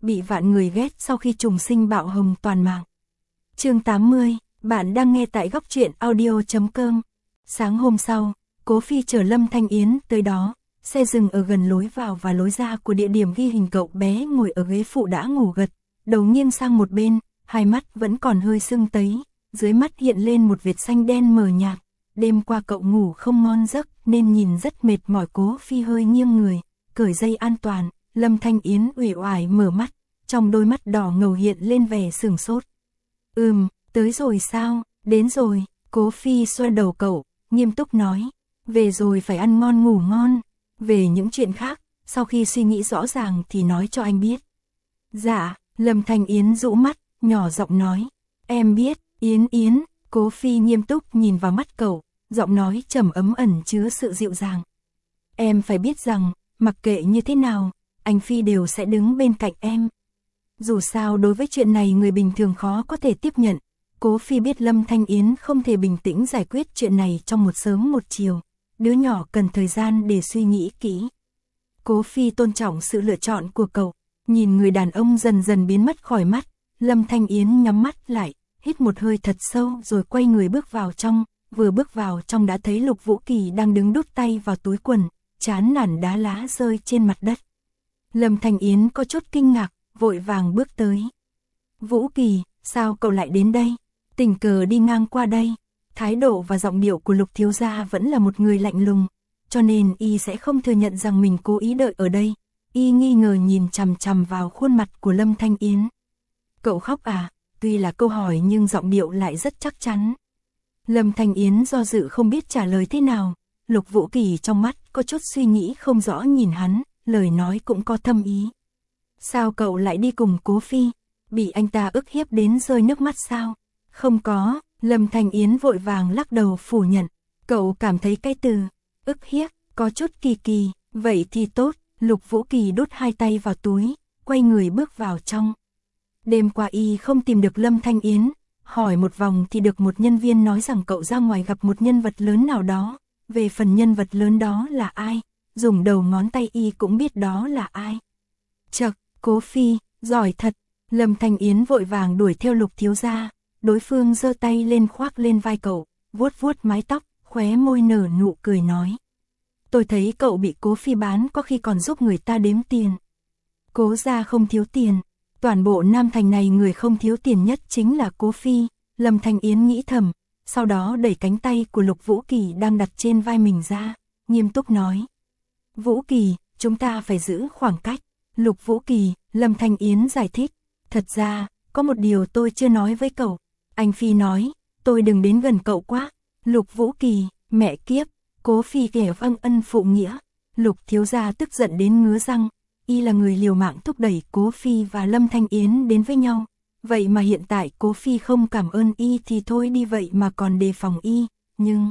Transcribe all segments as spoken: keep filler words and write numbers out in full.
bị vạn người ghét sau khi trùng sinh bạo hồng toàn mạng. Chương tám mươi, bạn đang nghe tại góc truyện audio chấm com. Sáng hôm sau, Cố Phi chở Lâm Thanh Yến tới đó, xe dừng ở gần lối vào và lối ra của địa điểm ghi hình cậu bé ngồi ở ghế phụ đã ngủ gật, đầu nghiêng sang một bên, hai mắt vẫn còn hơi sưng tấy, dưới mắt hiện lên một vệt xanh đen mờ nhạt. Đêm qua cậu ngủ không ngon giấc nên nhìn rất mệt mỏi. Cố Phi hơi nghiêng người, cởi dây an toàn, Lâm Thanh Yến uể oải mở mắt, trong đôi mắt đỏ ngầu hiện lên vẻ sửng sốt. Ừm, tới rồi sao, đến rồi, Cố Phi xoa đầu cậu, nghiêm túc nói, về rồi phải ăn ngon ngủ ngon, về những chuyện khác, sau khi suy nghĩ rõ ràng thì nói cho anh biết. Dạ, Lâm Thanh Yến dụ mắt, nhỏ giọng nói, em biết, Yến Yến. Cố Phi nghiêm túc nhìn vào mắt cậu, giọng nói trầm ấm ẩn chứa sự dịu dàng. Em phải biết rằng, mặc kệ như thế nào, anh Phi đều sẽ đứng bên cạnh em. Dù sao đối với chuyện này người bình thường khó có thể tiếp nhận, Cố Phi biết Lâm Thanh Yến không thể bình tĩnh giải quyết chuyện này trong một sớm một chiều, đứa nhỏ cần thời gian để suy nghĩ kỹ. Cố Phi tôn trọng sự lựa chọn của cậu, nhìn người đàn ông dần dần biến mất khỏi mắt, Lâm Thanh Yến nhắm mắt lại, hít một hơi thật sâu rồi quay người bước vào trong, vừa bước vào trong đã thấy Lục Vũ Kỳ đang đứng đút tay vào túi quần, chán nản đá lá rơi trên mặt đất. Lâm Thanh Yến có chút kinh ngạc, vội vàng bước tới. Vũ Kỳ, sao cậu lại đến đây? Tình cờ đi ngang qua đây. Thái độ và giọng điệu của Lục thiếu gia vẫn là một người lạnh lùng, cho nên y sẽ không thừa nhận rằng mình cố ý đợi ở đây. Y nghi ngờ nhìn chằm chằm vào khuôn mặt của Lâm Thanh Yến. Cậu khóc à? Tuy là câu hỏi nhưng giọng điệu lại rất chắc chắn. Lâm Thanh Yến do dự không biết trả lời thế nào. Lục Vũ Kỳ trong mắt có chút suy nghĩ không rõ nhìn hắn, lời nói cũng có thâm ý. Sao cậu lại đi cùng Cố Phi? Bị anh ta ức hiếp đến rơi nước mắt sao? Không có, Lâm Thanh Yến vội vàng lắc đầu phủ nhận. Cậu cảm thấy cái từ ức hiếp có chút kỳ kỳ, vậy thì tốt. Lục Vũ Kỳ đút hai tay vào túi, quay người bước vào trong. Đêm qua y không tìm được Lâm Thanh Yến, hỏi một vòng thì được một nhân viên nói rằng cậu ra ngoài gặp một nhân vật lớn nào đó. Về phần nhân vật lớn đó là ai, dùng đầu ngón tay y cũng biết đó là ai. Chậc, Cố Phi, giỏi thật. Lâm Thanh Yến vội vàng đuổi theo Lục thiếu gia, đối phương giơ tay lên khoác lên vai cậu, vuốt vuốt mái tóc, khóe môi nở nụ cười nói. Tôi thấy cậu bị Cố Phi bán có khi còn giúp người ta đếm tiền. Cố gia không thiếu tiền. Toàn bộ Nam Thành này người không thiếu tiền nhất chính là Cố Phi, Lâm Thanh Yến nghĩ thầm, sau đó đẩy cánh tay của Lục Vũ Kỳ đang đặt trên vai mình ra, nghiêm túc nói. Vũ Kỳ, chúng ta phải giữ khoảng cách. Lục Vũ Kỳ, Lâm Thanh Yến giải thích, thật ra, có một điều tôi chưa nói với cậu. Anh Phi nói, tôi đừng đến gần cậu quá. Lục Vũ Kỳ, mẹ kiếp, Cố Phi kẻ vâng ân phụ nghĩa. Lục thiếu gia tức giận đến ngứa răng. Y là người liều mạng thúc đẩy Cố Phi và Lâm Thanh Yến đến với nhau. Vậy mà hiện tại Cố Phi không cảm ơn y thì thôi đi vậy mà còn đề phòng y. Nhưng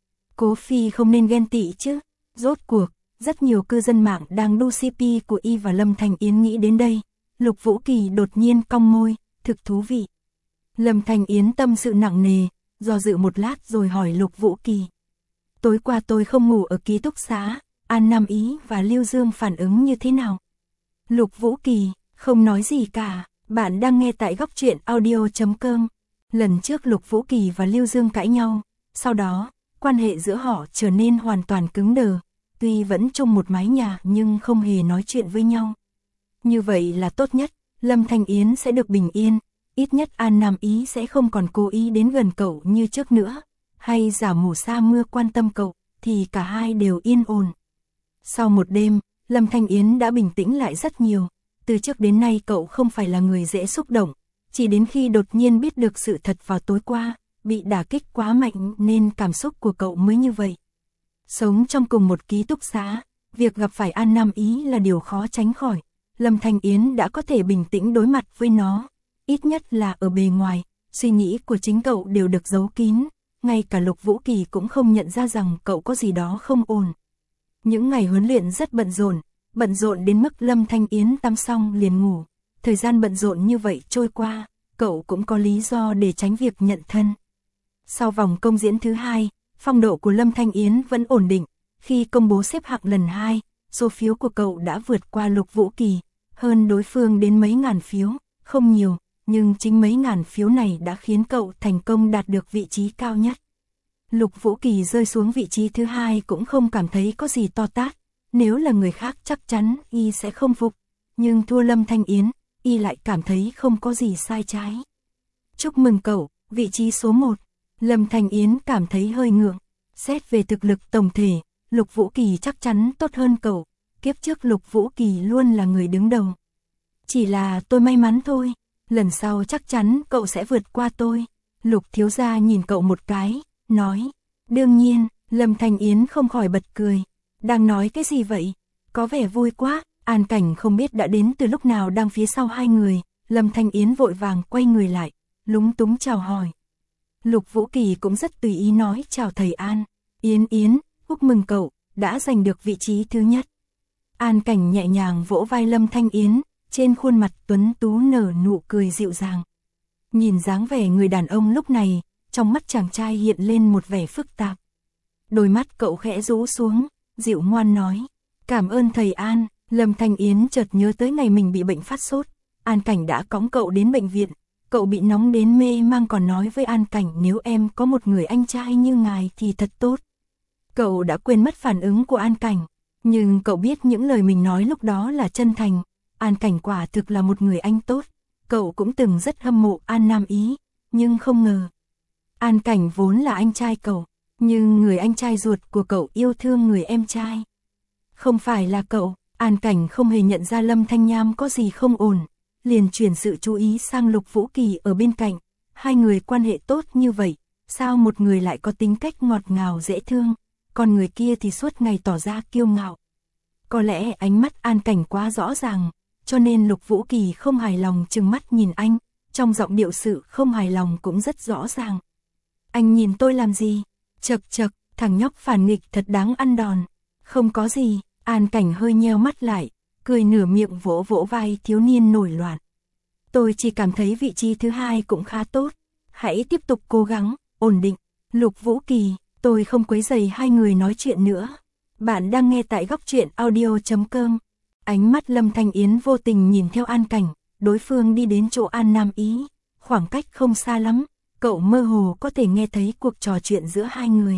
Cố Phi không nên ghen tị chứ. Rốt cuộc, rất nhiều cư dân mạng đang đu xê pê của y và Lâm Thanh Yến nghĩ đến đây. Lục Vũ Kỳ đột nhiên cong môi, thực thú vị. Lâm Thanh Yến tâm sự nặng nề, do dự một lát rồi hỏi Lục Vũ Kỳ. Tối qua tôi không ngủ ở ký túc xá, An Nam Ý và Lưu Dương phản ứng như thế nào? Lục Vũ Kỳ, không nói gì cả, bạn đang nghe tại góc truyện audio chấm com. Lần trước Lục Vũ Kỳ và Lưu Dương cãi nhau, sau đó, quan hệ giữa họ trở nên hoàn toàn cứng đờ, tuy vẫn chung một mái nhà nhưng không hề nói chuyện với nhau. Như vậy là tốt nhất, Lâm Thanh Yến sẽ được bình yên, ít nhất An Nam Ý sẽ không còn cố ý đến gần cậu như trước nữa, hay giả mù sa mưa quan tâm cậu, thì cả hai đều yên ổn. Sau một đêm, Lâm Thanh Yến đã bình tĩnh lại rất nhiều, từ trước đến nay cậu không phải là người dễ xúc động, chỉ đến khi đột nhiên biết được sự thật vào tối qua, bị đả kích quá mạnh nên cảm xúc của cậu mới như vậy. Sống trong cùng một ký túc xá, việc gặp phải An Nam Ý là điều khó tránh khỏi, Lâm Thanh Yến đã có thể bình tĩnh đối mặt với nó, ít nhất là ở bề ngoài, suy nghĩ của chính cậu đều được giấu kín, ngay cả Lục Vũ Kỳ cũng không nhận ra rằng cậu có gì đó không ổn. Những ngày huấn luyện rất bận rộn, bận rộn đến mức Lâm Thanh Yến tắm xong liền ngủ. Thời gian bận rộn như vậy trôi qua, cậu cũng có lý do để tránh việc nhận thân. Sau vòng công diễn thứ hai, phong độ của Lâm Thanh Yến vẫn ổn định. Khi công bố xếp hạng lần hai, số phiếu của cậu đã vượt qua Lục Vũ Kỳ. hơn đối phương đến mấy ngàn phiếu, không nhiều, nhưng chính mấy ngàn phiếu này đã khiến cậu thành công đạt được vị trí cao nhất. Lục Vũ Kỳ rơi xuống vị trí thứ hai cũng không cảm thấy có gì to tát, nếu là người khác chắc chắn y sẽ không phục, nhưng thua Lâm Thanh Yến, y lại cảm thấy không có gì sai trái. Chúc mừng cậu, vị trí số một. Lâm Thanh Yến cảm thấy hơi ngượng, xét về thực lực tổng thể, Lục Vũ Kỳ chắc chắn tốt hơn cậu, kiếp trước Lục Vũ Kỳ luôn là người đứng đầu. Chỉ là tôi may mắn thôi, lần sau chắc chắn cậu sẽ vượt qua tôi. Lục thiếu gia nhìn cậu một cái, nói, đương nhiên, Lâm Thanh Yến không khỏi bật cười. Đang nói cái gì vậy? Có vẻ vui quá. An Cảnh không biết đã đến từ lúc nào đang phía sau hai người, Lâm Thanh Yến vội vàng quay người lại, lúng túng chào hỏi. Lục Vũ Kỳ cũng rất tùy ý nói chào thầy An. Yến Yến, chúc mừng cậu, đã giành được vị trí thứ nhất. An Cảnh nhẹ nhàng vỗ vai Lâm Thanh Yến, trên khuôn mặt tuấn tú nở nụ cười dịu dàng. Nhìn dáng vẻ người đàn ông lúc này, trong mắt chàng trai hiện lên một vẻ phức tạp. Đôi mắt cậu khẽ rũ xuống, dịu ngoan nói, cảm ơn thầy An. Lâm Thanh Yến chợt nhớ tới ngày mình bị bệnh phát sốt, An Cảnh đã cõng cậu đến bệnh viện, cậu bị nóng đến mê mang còn nói với An Cảnh nếu em có một người anh trai như ngài thì thật tốt. Cậu đã quên mất phản ứng của An Cảnh, nhưng cậu biết những lời mình nói lúc đó là chân thành, An Cảnh quả thực là một người anh tốt, cậu cũng từng rất hâm mộ An Nam Ý, nhưng không ngờ. An Cảnh vốn là anh trai cậu, nhưng người anh trai ruột của cậu yêu thương người em trai. Không phải là cậu. An Cảnh không hề nhận ra Lâm Thanh Nham có gì không ổn, liền chuyển sự chú ý sang Lục Vũ Kỳ ở bên cạnh, hai người quan hệ tốt như vậy, sao một người lại có tính cách ngọt ngào dễ thương, còn người kia thì suốt ngày tỏ ra kiêu ngạo. Có lẽ ánh mắt An Cảnh quá rõ ràng, cho nên Lục Vũ Kỳ không hài lòng trừng mắt nhìn anh, trong giọng điệu sự không hài lòng cũng rất rõ ràng. Anh nhìn tôi làm gì? Chật chật, thằng nhóc phản nghịch thật đáng ăn đòn. Không có gì. An Cảnh hơi nheo mắt lại, cười nửa miệng vỗ vỗ vai thiếu niên nổi loạn. Tôi chỉ cảm thấy vị trí thứ hai cũng khá tốt, hãy tiếp tục cố gắng, ổn định. Lục Vũ Kỳ, tôi không quấy rầy hai người nói chuyện nữa. Bạn đang nghe tại góc truyện audio chấm com. Ánh mắt Lâm Thanh Yến vô tình nhìn theo An Cảnh, đối phương đi đến chỗ An Nam Ý, khoảng cách không xa lắm, cậu mơ hồ có thể nghe thấy cuộc trò chuyện giữa hai người.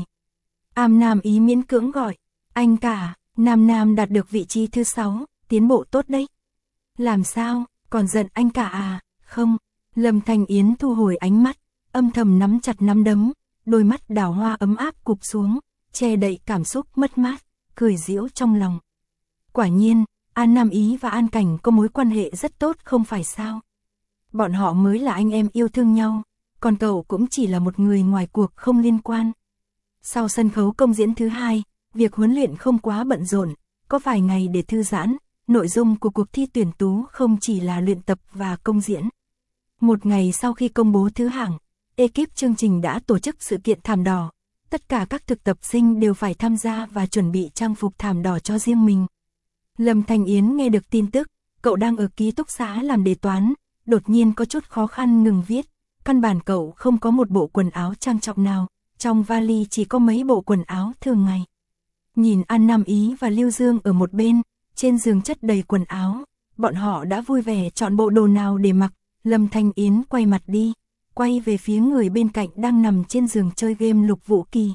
An Nam Ý miễn cưỡng gọi, anh cả. Nam Nam đạt được vị trí thứ sáu, tiến bộ tốt đấy. Làm sao, còn giận anh cả à? Không. Lâm Thanh Yến thu hồi ánh mắt, âm thầm nắm chặt nắm đấm, đôi mắt đào hoa ấm áp cụp xuống, che đậy cảm xúc mất mát, cười giễu trong lòng. Quả nhiên, An Nam Ý và An Cảnh có mối quan hệ rất tốt không phải sao? Bọn họ mới là anh em yêu thương nhau, còn cậu cũng chỉ là một người ngoài cuộc không liên quan. Sau sân khấu công diễn thứ hai, việc huấn luyện không quá bận rộn, có vài ngày để thư giãn, nội dung của cuộc thi tuyển tú không chỉ là luyện tập và công diễn. Một ngày sau khi công bố thứ hạng, ekip chương trình đã tổ chức sự kiện thảm đỏ, tất cả các thực tập sinh đều phải tham gia và chuẩn bị trang phục thảm đỏ cho riêng mình. Lâm Thanh Yến nghe được tin tức, cậu đang ở ký túc xá làm đề toán, đột nhiên có chút khó khăn ngừng viết, căn bản cậu không có một bộ quần áo trang trọng nào, trong vali chỉ có mấy bộ quần áo thường ngày. Nhìn An Nam Ý và Lưu Dương ở một bên, trên giường chất đầy quần áo, bọn họ đã vui vẻ chọn bộ đồ nào để mặc, Lâm Thanh Yến quay mặt đi, quay về phía người bên cạnh đang nằm trên giường chơi game Lục Vũ Kỳ.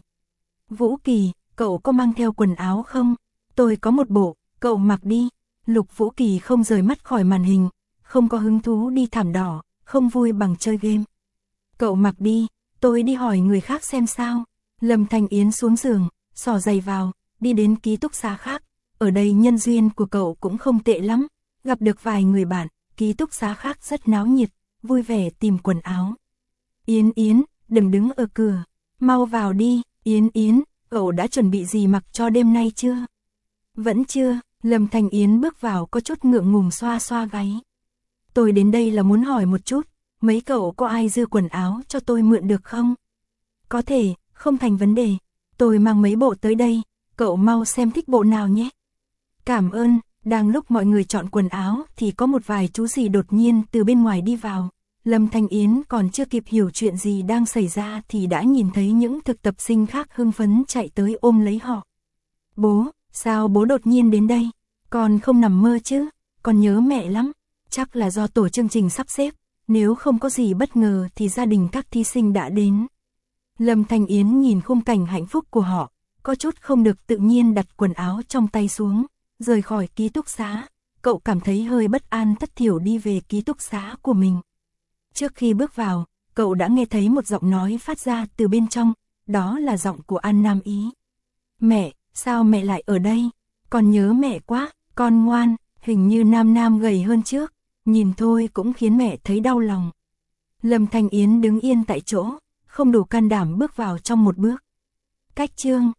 Vũ Kỳ, cậu có mang theo quần áo không? Tôi có một bộ, cậu mặc đi. Lục Vũ Kỳ không rời mắt khỏi màn hình, không có hứng thú đi thảm đỏ, không vui bằng chơi game. Cậu mặc đi, tôi đi hỏi người khác xem sao. Lâm Thanh Yến xuống giường, xỏ giày vào, đi đến ký túc xá khác. Ở đây nhân duyên của cậu cũng không tệ lắm, gặp được vài người bạn, ký túc xá khác rất náo nhiệt, vui vẻ tìm quần áo. Yến Yến, đừng đứng ở cửa, mau vào đi. Yến Yến, cậu đã chuẩn bị gì mặc cho đêm nay chưa? Vẫn chưa. Lâm Thanh Yến bước vào có chút ngượng ngùng xoa xoa gáy. Tôi đến đây là muốn hỏi một chút, mấy cậu có ai dư quần áo cho tôi mượn được không? Có thể, không thành vấn đề, tôi mang mấy bộ tới đây, cậu mau xem thích bộ nào nhé. Cảm ơn. Đang lúc mọi người chọn quần áo thì có một vài chú gì đột nhiên từ bên ngoài đi vào. Lâm Thanh Yến còn chưa kịp hiểu chuyện gì đang xảy ra thì đã nhìn thấy những thực tập sinh khác hưng phấn chạy tới ôm lấy họ. Bố, sao bố đột nhiên đến đây? Con không nằm mơ chứ? Con con nhớ mẹ lắm, chắc là do tổ chương trình sắp xếp, nếu không có gì bất ngờ thì gia đình các thí sinh đã đến. Lâm Thanh Yến nhìn khung cảnh hạnh phúc của họ, có chút không được tự nhiên đặt quần áo trong tay xuống, rời khỏi ký túc xá. Cậu cảm thấy hơi bất an thất thiểu đi về ký túc xá của mình. Trước khi bước vào, cậu đã nghe thấy một giọng nói phát ra từ bên trong, đó là giọng của An Nam Ý. Mẹ, sao mẹ lại ở đây? Con nhớ mẹ quá, con ngoan, hình như Nam Nam gầy hơn trước, nhìn thôi cũng khiến mẹ thấy đau lòng. Lâm Thanh Yến đứng yên tại chỗ, không đủ can đảm bước vào trong một bước. Cách chương